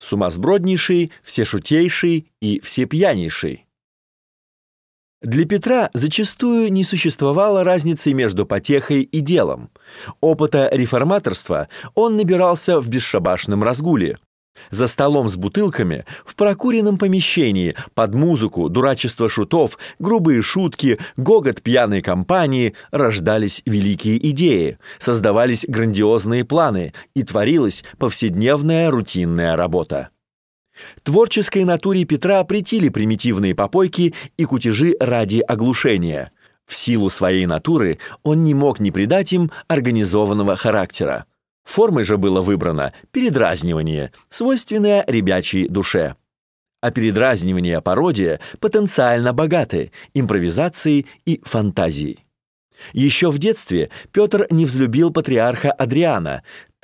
сумасброднейший, всешутейший и всепьянейший. Для Петра зачастую не существовало разницы между потехой и делом. Опыта реформаторства он набирался в бесшабашном разгуле. За столом с бутылками, в прокуренном помещении, под музыку, дурачество шутов, грубые шутки, гогот пьяной компании рождались великие идеи, создавались грандиозные планы и творилась повседневная рутинная работа. Творческой натуре Петра претили примитивные попойки и кутежи ради оглушения. В силу своей натуры он не мог не придать им организованного характера. Формой же было выбрано передразнивание, свойственное ребячей душе. А передразнивание пародия потенциально богаты импровизацией и фантазией. Еще в детстве Петр не взлюбил патриарха Адриана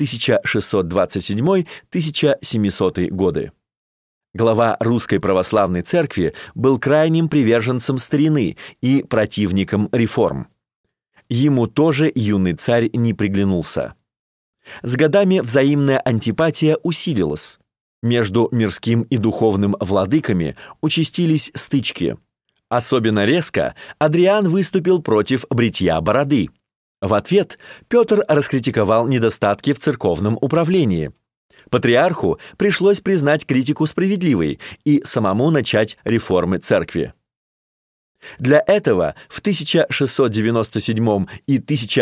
1627-1700 годы. Глава Русской Православной Церкви был крайним приверженцем старины и противником реформ. Ему тоже юный царь не приглянулся. С годами взаимная антипатия усилилась. Между мирским и духовным владыками участились стычки. Особенно резко Адриан выступил против бритья бороды. В ответ Петр раскритиковал недостатки в церковном управлении. Патриарху пришлось признать критику справедливой и самому начать реформы церкви. Для этого в 1697 и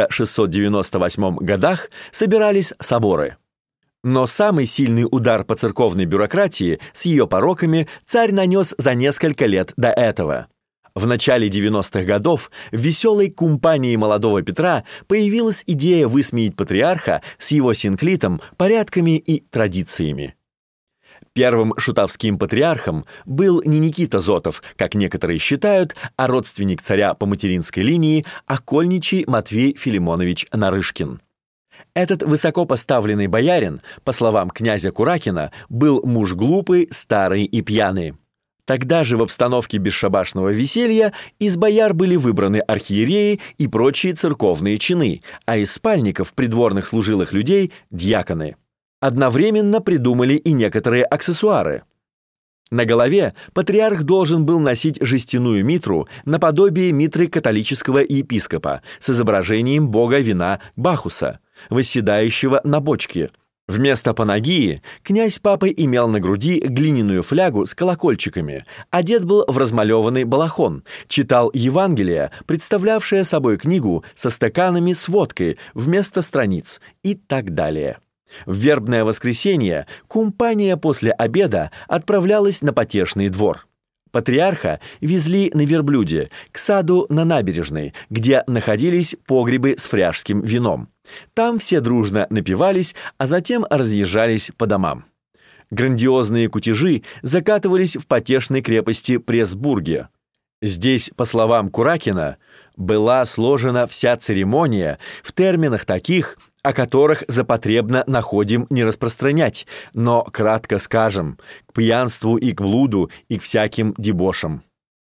1698 годах собирались соборы. Но самый сильный удар по церковной бюрократии с ее пороками царь нанес за несколько лет до этого. В начале 90-х годов в веселой компании молодого Петра появилась идея высмеять патриарха с его синклитом, порядками и традициями. Первым шутовским патриархом был не Никита Зотов, как некоторые считают, а родственник царя по материнской линии окольничий Матвей Филимонович Нарышкин. Этот высокопоставленный боярин, по словам князя Куракина, был муж глупый, старый и пьяный. Тогда же в обстановке бесшабашного веселья из бояр были выбраны архиереи и прочие церковные чины, а из спальников придворных служилых людей – дьяконы. Одновременно придумали и некоторые аксессуары. На голове патриарх должен был носить жестяную митру наподобие митры католического епископа с изображением бога вина Бахуса, восседающего на бочке. Вместо панагии князь-папа имел на груди глиняную флягу с колокольчиками, одет был в размалеванный балахон, читал Евангелие, представлявшее собой книгу со стаканами с водкой вместо страниц и так далее. В вербное воскресенье компания после обеда отправлялась на потешный двор. Патриарха везли на верблюде к саду на набережной, где находились погребы с фряжским вином. Там все дружно напивались, а затем разъезжались по домам. Грандиозные кутежи закатывались в потешной крепости Пресбурге. Здесь, по словам Куракина, была сложена вся церемония в терминах таких, о которых запотребно находим не распространять, но кратко скажем, к пьянству и к блуду и к всяким дебошам.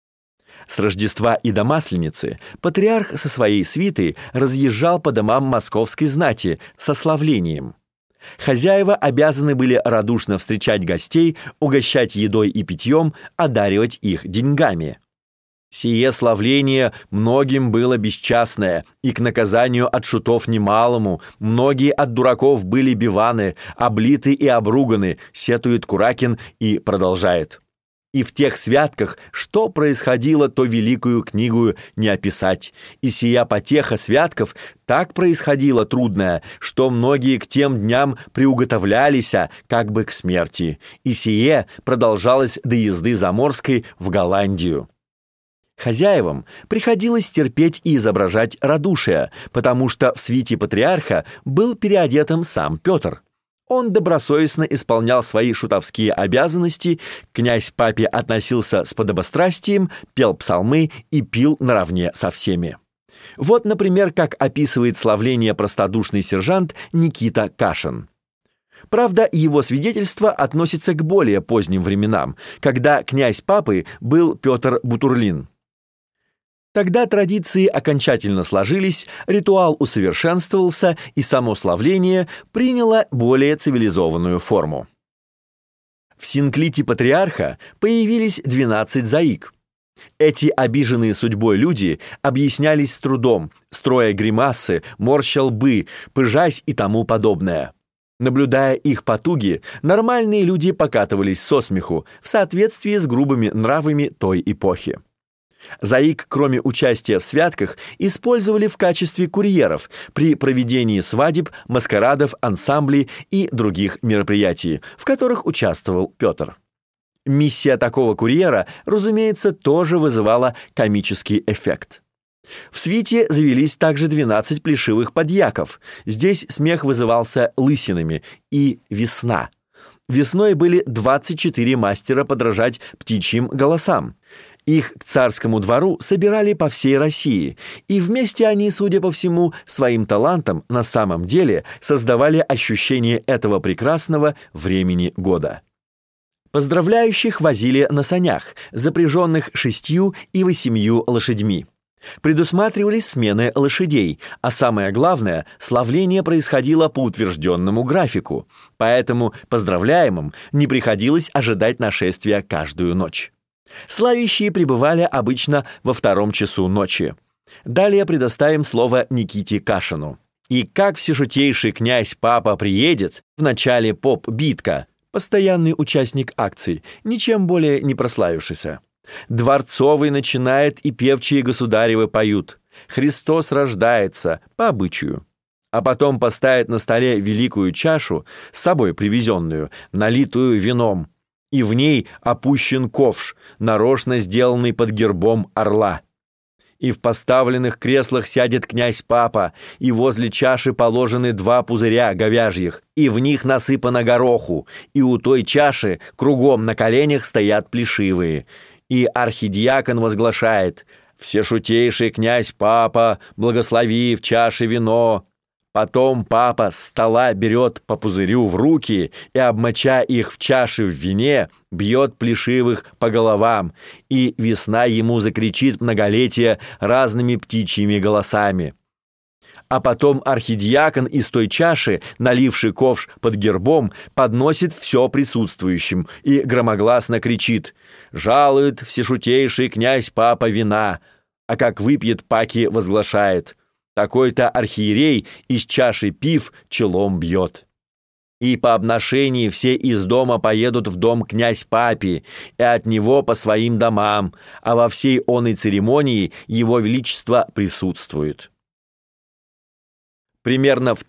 С Рождества и до Масленицы патриарх со своей свитой разъезжал по домам московской знати со славлением. Хозяева обязаны были радушно встречать гостей, угощать едой и питьем, одаривать их деньгами. Сие славление многим было бесчастное, и к наказанию от шутов немалому, многие от дураков были биваны, облиты и обруганы, сетует Куракин и продолжает. И в тех святках, что происходило, то великую книгу не описать. И сия потеха святков так происходила трудная, что многие к тем дням приуготовлялись, как бы к смерти. И сие продолжалось до езды заморской в Голландию. Хозяевам приходилось терпеть и изображать радушие, потому что в свите патриарха был переодетым сам Петр. Он добросовестно исполнял свои шутовские обязанности, князь к папе относился с подобострастием, пел псалмы и пил наравне со всеми. Вот, например, как описывает славление простодушный сержант Никита Кашин. Правда, его свидетельство относится к более поздним временам, когда князь папы был Петр Бутурлин. Тогда традиции окончательно сложились, ритуал усовершенствовался, и само славление приняло более цивилизованную форму. В синклите патриарха появились 12 заик. Эти обиженные судьбой люди объяснялись с трудом, строя гримасы, морща лбы, пыжась и тому подобное. Наблюдая их потуги, нормальные люди покатывались со смеху в соответствии с грубыми нравами той эпохи. Заик, кроме участия в святках, использовали в качестве курьеров при проведении свадеб, маскарадов, ансамблей и других мероприятий, в которых участвовал Петр. Миссия такого курьера, разумеется, тоже вызывала комический эффект. В свите завелись также 12 плешивых подьяков. Здесь смех вызывался лысинами и весна. Весной были 24 мастера подражать птичьим голосам. Их к царскому двору собирали по всей России, и вместе они, судя по всему, своим талантом на самом деле создавали ощущение этого прекрасного времени года. Поздравляющих возили на санях, запряженных 6 и 8 лошадьми. Предусматривались смены лошадей, а самое главное, славление происходило по утвержденному графику, поэтому поздравляемым не приходилось ожидать нашествия каждую ночь. Славящие прибывали обычно во 2 часу ночи. Далее предоставим слово Никите Кашину. И как всешутейший князь Папа приедет, вначале поп Битка, постоянный участник акций, ничем более не прославившийся. Дворцовый начинает, и певчие государевы поют. Христос рождается, по обычаю. А потом поставит на столе великую чашу, с собой привезенную, налитую вином, и в ней опущен ковш, нарочно сделанный под гербом орла. И в поставленных креслах сядет князь-папа, и возле чаши положены 2 пузыря говяжьих, и в них насыпано гороху, и у той чаши кругом на коленях стоят плешивые. И архидиакон возглашает: «Всешутейший князь-папа, благослови в чаше вино». Потом папа с стола берет по пузырю в руки и, обмоча их в чаше в вине, бьет плешивых по головам, и весна ему закричит многолетие разными птичьими голосами. А потом архидиакон из той чаши, наливший ковш под гербом, подносит все присутствующим и громогласно кричит: «Жалует всешутейший князь-папа вина», а как выпьет, паки возглашает: «Такой-то архиерей из чаши пив челом бьет». И по обношении все из дома поедут в дом князь-папе, и от него по своим домам, а во всей оной церемонии его величество присутствует. Примерно в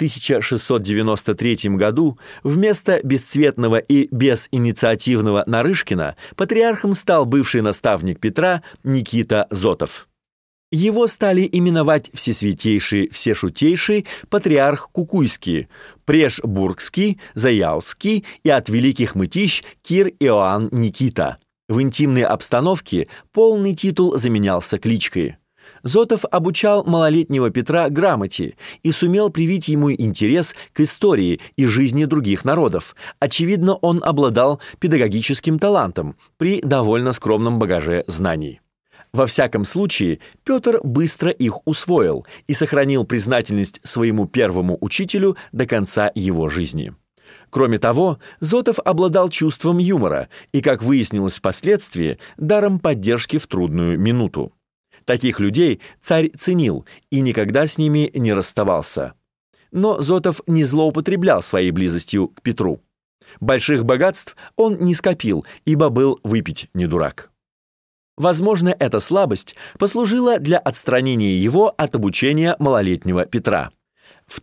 1693 году вместо бесцветного и безинициативного Нарышкина патриархом стал бывший наставник Петра Никита Зотов. Его стали именовать Всесвятейший, Всешутейший патриарх Кукуйский, Прешбургский, Заяузский и от великих мытищ Кир Иоанн Никита. В интимной обстановке полный титул заменялся кличкой. Зотов обучал малолетнего Петра грамоте и сумел привить ему интерес к истории и жизни других народов. Очевидно, он обладал педагогическим талантом при довольно скромном багаже знаний. Во всяком случае, Петр быстро их усвоил и сохранил признательность своему первому учителю до конца его жизни. Кроме того, Зотов обладал чувством юмора и, как выяснилось впоследствии, даром поддержки в трудную минуту. Таких людей царь ценил и никогда с ними не расставался. Но Зотов не злоупотреблял своей близостью к Петру. Больших богатств он не скопил, ибо был выпить не дурак. Возможно, эта слабость послужила для отстранения его от обучения малолетнего Петра. В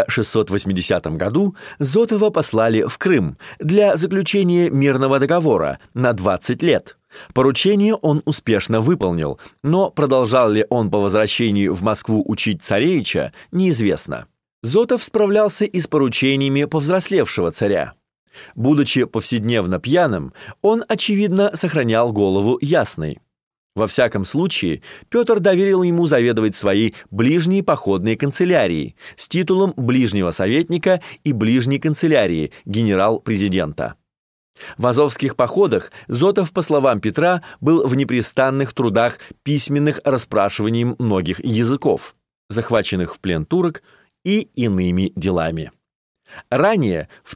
1680 году Зотова послали в Крым для заключения мирного договора на 20 лет. Поручение он успешно выполнил, но продолжал ли он по возвращении в Москву учить царевича, неизвестно. Зотов справлялся и с поручениями повзрослевшего царя. Будучи повседневно пьяным, он, очевидно, сохранял голову ясной. Во всяком случае, Петр доверил ему заведовать своей ближней походной канцелярией с титулом ближнего советника и ближней канцелярии генерал-президента. В азовских походах Зотов, по словам Петра, был в непрестанных трудах письменных расспрашиванием многих языков, захваченных в плен турок, и иными делами. Ранее, в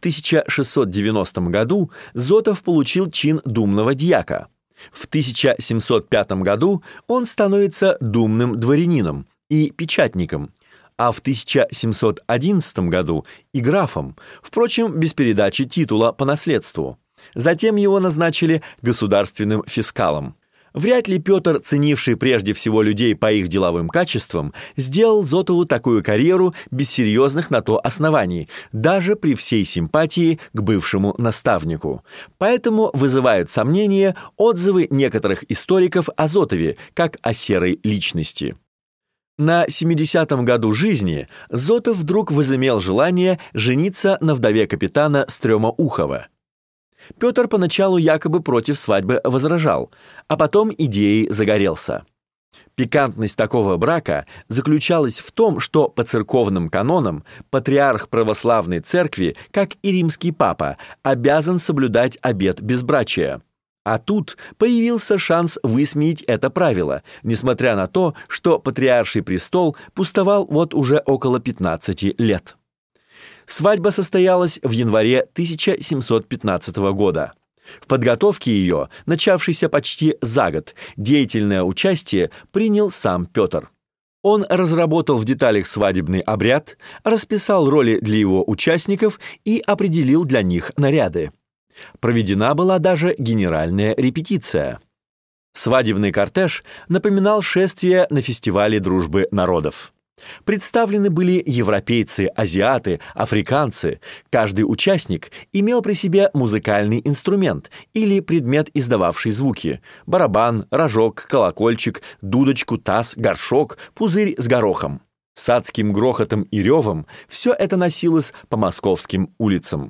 1690 году, Зотов получил чин думного дьяка. В 1705 году он становится думным дворянином и печатником, а в 1711 году и графом, впрочем, без передачи титула по наследству. Затем его назначили государственным фискалом. Вряд ли Петр, ценивший прежде всего людей по их деловым качествам, сделал Зотову такую карьеру без серьезных на то оснований, даже при всей симпатии к бывшему наставнику. Поэтому вызывают сомнения отзывы некоторых историков о Зотове, как о серой личности. На 70-м году жизни Зотов вдруг возымел желание жениться на вдове капитана Стрёмоухова. Петр поначалу якобы против свадьбы возражал, а потом идеей загорелся. Пикантность такого брака заключалась в том, что по церковным канонам патриарх православной церкви, как и римский папа, обязан соблюдать обет безбрачия. А тут появился шанс высмеять это правило, несмотря на то, что патриарший престол пустовал вот уже около 15 лет. Свадьба состоялась в январе 1715 года. В подготовке ее, начавшейся почти за год, деятельное участие принял сам Петр. Он разработал в деталях свадебный обряд, расписал роли для его участников и определил для них наряды. Проведена была даже генеральная репетиция. Свадебный кортеж напоминал шествие на фестивале дружбы народов. Представлены были европейцы, азиаты, африканцы. Каждый участник имел при себе музыкальный инструмент или предмет, издававший звуки: барабан, рожок, колокольчик, дудочку, таз, горшок, пузырь с горохом. С адским грохотом и ревом все это носилось по московским улицам.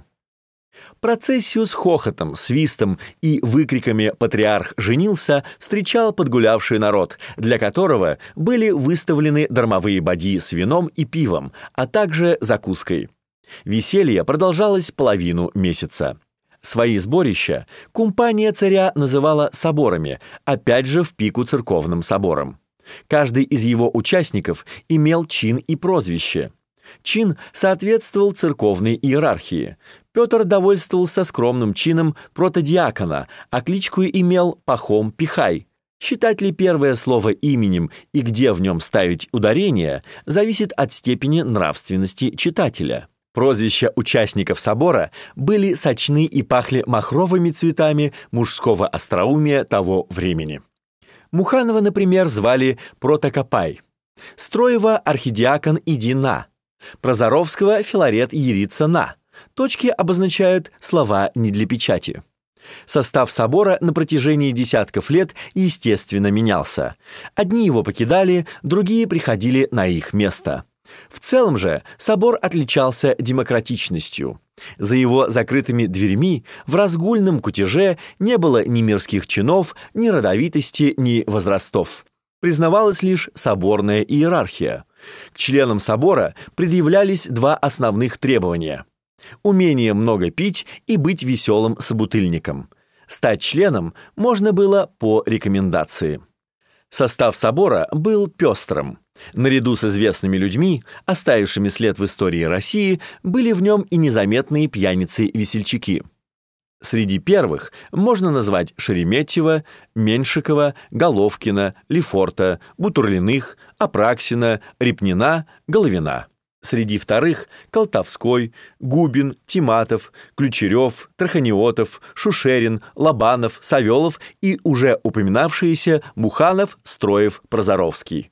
Процессию с хохотом, свистом и выкриками «Патриарх женился» встречал подгулявший народ, для которого были выставлены дармовые бадьи с вином и пивом, а также закуской. Веселье продолжалось половину месяца. Свои сборища компания царя называла соборами, опять же в пику церковным соборам. Каждый из его участников имел чин и прозвище. Чин соответствовал церковной иерархии. Петр довольствовался скромным чином протодиакона, а кличку имел Пахом Пихай. Считать ли первое слово именем и где в нем ставить ударение, зависит от степени нравственности читателя. Прозвища участников собора были сочны и пахли махровыми цветами мужского остроумия того времени. Муханова, например, звали Протокопай, Строева архидиакон иди на, Прозоровского Филарет ерится на. Точки обозначают слова не для печати. Состав собора на протяжении десятков лет, естественно, менялся. Одни его покидали, другие приходили на их место. В целом же собор отличался демократичностью. За его закрытыми дверьми в разгульном кутеже не было ни мирских чинов, ни родовитости, ни возрастов. Признавалась лишь соборная иерархия. К членам собора предъявлялись два основных требования: умение много пить и быть веселым собутыльником. Стать членом можно было по рекомендации. Состав собора был пестрым. Наряду с известными людьми, оставившими след в истории России, были в нем и незаметные пьяницы-весельчаки. Среди первых можно назвать Шереметьева, Меньшикова, Головкина, Лефорта, Бутурлиных, Апраксина, Репнина, Головина. Среди вторых — Колтовской, Губин, Тиматов, Ключерев, Траханиотов, Шушерин, Лобанов, Савелов и уже упоминавшиеся Муханов, Строев, Прозоровский.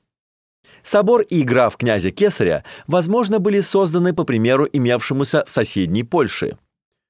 Собор и граф князя Кесаря, возможно, были созданы по примеру имевшемуся в соседней Польше.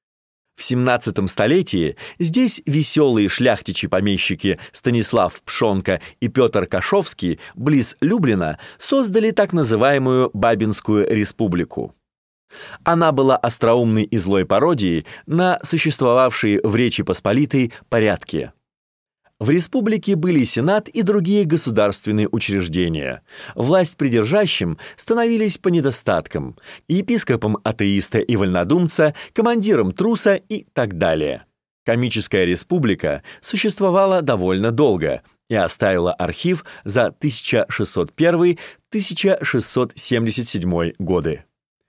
В 17 столетии здесь веселые шляхтичи-помещики Станислав Пшонка и Петр Кашовский близ Люблина создали так называемую Бабинскую республику. Она была остроумной и злой пародией на существовавшие в Речи Посполитой порядки. В республике были сенат и другие государственные учреждения. Власть придержащим становились по недостаткам: епископом атеиста и вольнодумца, командиром труса и так далее. Комическая республика существовала довольно долго и оставила архив за 1601-1677 годы.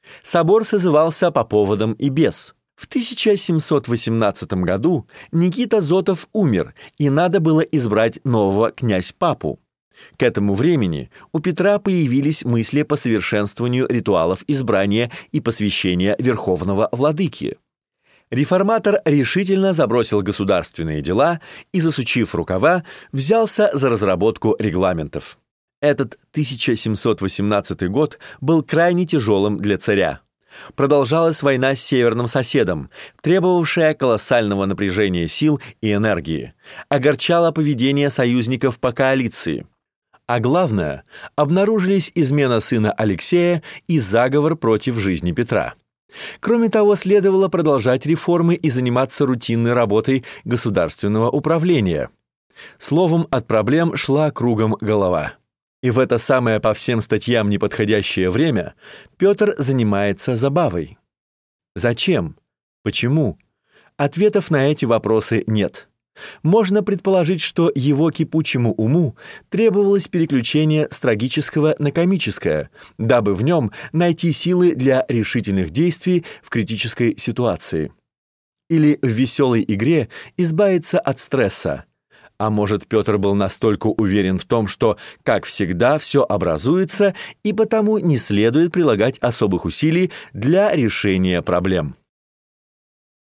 Собор созывался по поводам и без. В 1718 году Никита Зотов умер, и надо было избрать нового князь-папу. К этому времени у Петра появились мысли по совершенствованию ритуалов избрания и посвящения верховного владыки. Реформатор решительно забросил государственные дела и, засучив рукава, взялся за разработку регламентов. Этот 1718 год был крайне тяжелым для царя. Продолжалась война с северным соседом, требовавшая колоссального напряжения сил и энергии, огорчало поведение союзников по коалиции. А главное, обнаружились измена сына Алексея и заговор против жизни Петра. Кроме того, следовало продолжать реформы и заниматься рутинной работой государственного управления. Словом, от проблем шла кругом голова. И в это самое по всем статьям неподходящее время Петр занимается забавой. Зачем? Почему? Ответов на эти вопросы нет. Можно предположить, что его кипучему уму требовалось переключение с трагического на комическое, дабы в нем найти силы для решительных действий в критической ситуации. Или в веселой игре избавиться от стресса. А может, Петр был настолько уверен в том, что, как всегда, все образуется, и потому не следует прилагать особых усилий для решения проблем.